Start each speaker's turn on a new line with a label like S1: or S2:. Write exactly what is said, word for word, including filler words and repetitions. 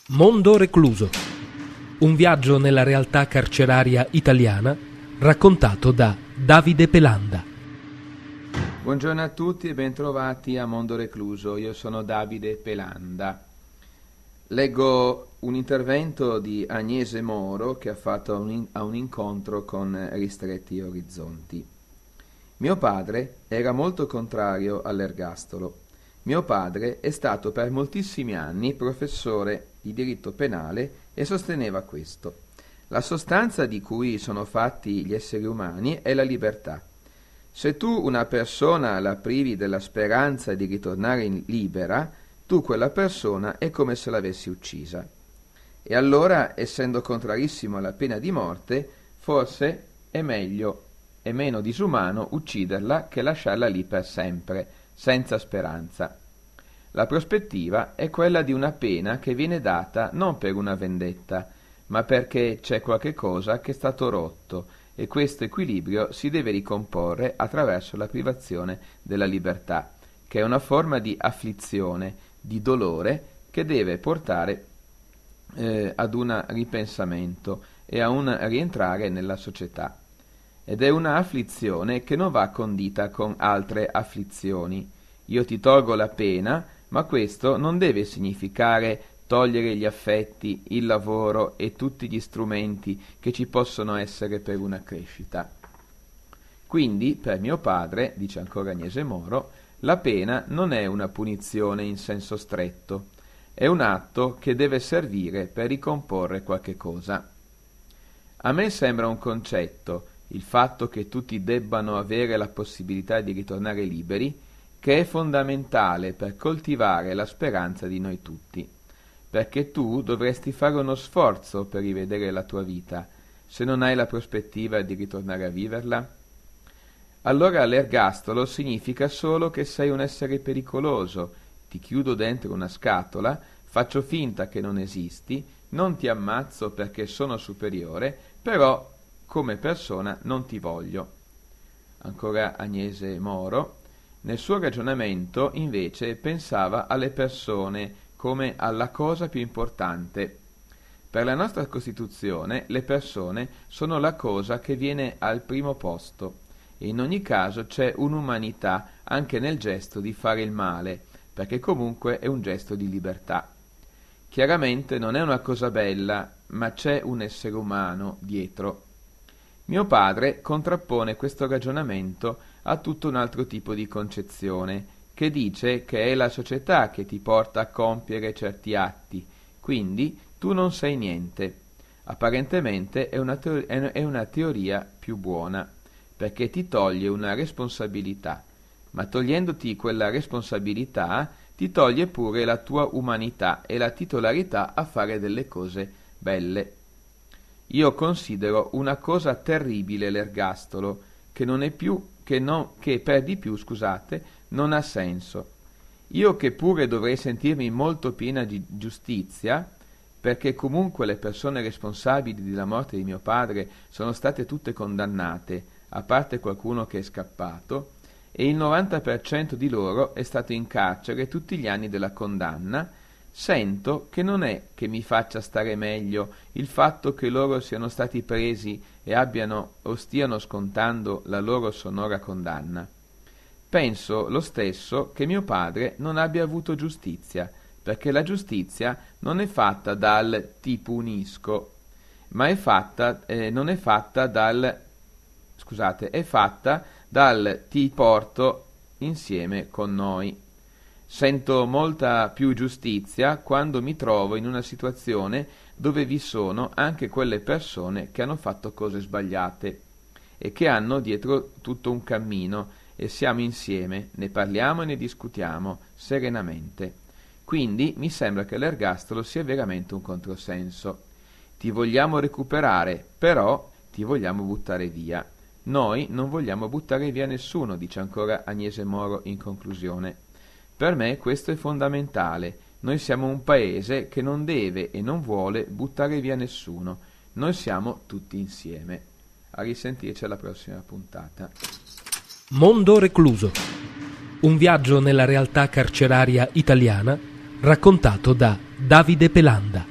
S1: Mondo recluso. Un viaggio nella realtà carceraria italiana raccontato da Davide Pelanda.
S2: Buongiorno a tutti e bentrovati a Mondo recluso. Io sono Davide Pelanda. Leggo un intervento di Agnese Moro che ha fatto a un, in- a un incontro con Ristretti Orizzonti. Mio padre era molto contrario all'ergastolo. Mio padre è stato per moltissimi anni professore di diritto penale e sosteneva questo. La sostanza di cui sono fatti gli esseri umani è la libertà. Se tu una persona la privi della speranza di ritornare in libera, tu quella persona è come se l'avessi uccisa. E allora, essendo contrarissimo alla pena di morte, forse è meglio e meno disumano ucciderla che lasciarla lì per sempre, senza speranza. La prospettiva è quella di una pena che viene data non per una vendetta, ma perché c'è qualche cosa che è stato rotto e questo equilibrio si deve ricomporre attraverso la privazione della libertà, che è una forma di afflizione, di dolore che deve portare eh, ad un ripensamento e a un rientrare nella società. Ed è una afflizione che non va condita con altre afflizioni. Io ti tolgo la pena, ma questo non deve significare togliere gli affetti, il lavoro e tutti gli strumenti che ci possono essere per una crescita. Quindi, per mio padre, dice ancora Agnese Moro, la pena non è una punizione in senso stretto, è un atto che deve servire per ricomporre qualche cosa. A me sembra un concetto, il fatto che tutti debbano avere la possibilità di ritornare liberi, che è fondamentale per coltivare la speranza di noi tutti, perché tu dovresti fare uno sforzo per rivedere la tua vita, se non hai la prospettiva di ritornare a viverla. Allora l'ergastolo significa solo che sei un essere pericoloso, ti chiudo dentro una scatola, faccio finta che non esisti, non ti ammazzo perché sono superiore, però come persona non ti voglio. Ancora Agnese Moro. Nel suo ragionamento, invece, pensava alle persone come alla cosa più importante. Per la nostra Costituzione, le persone sono la cosa che viene al primo posto e in ogni caso c'è un'umanità anche nel gesto di fare il male, perché comunque è un gesto di libertà. Chiaramente non è una cosa bella, ma c'è un essere umano dietro. Mio padre contrappone questo ragionamento a tutto un altro tipo di concezione, che dice che è la società che ti porta a compiere certi atti, quindi tu non sei niente. Apparentemente è una, teo- è una teoria più buona, perché ti toglie una responsabilità, ma togliendoti quella responsabilità ti toglie pure la tua umanità e la titolarità a fare delle cose belle. Io considero una cosa terribile l'ergastolo, che non è più, che, non, che per di più, scusate, non ha senso. Io che pure dovrei sentirmi molto piena di giustizia, perché comunque le persone responsabili della morte di mio padre sono state tutte condannate, a parte qualcuno che è scappato, e il novanta per cento di loro è stato in carcere tutti gli anni della condanna, sento che non è che mi faccia stare meglio il fatto che loro siano stati presi e abbiano o stiano scontando la loro sonora condanna. Penso lo stesso che mio padre non abbia avuto giustizia, perché la giustizia non è fatta dal ti punisco, ma è fatta, eh, non è fatta dal, scusate, è fatta dal ti porto insieme con noi. Sento molta più giustizia quando mi trovo in una situazione dove vi sono anche quelle persone che hanno fatto cose sbagliate e che hanno dietro tutto un cammino e siamo insieme, ne parliamo e ne discutiamo serenamente. Quindi mi sembra che l'ergastolo sia veramente un controsenso. Ti vogliamo recuperare, però ti vogliamo buttare via. Noi non vogliamo buttare via nessuno, dice ancora Agnese Moro in conclusione. Per me questo è fondamentale. Noi siamo un paese che non deve e non vuole buttare via nessuno. Noi siamo tutti insieme. A risentirci alla prossima puntata.
S1: Mondo recluso. Un viaggio nella realtà carceraria italiana raccontato da Davide Pelanda.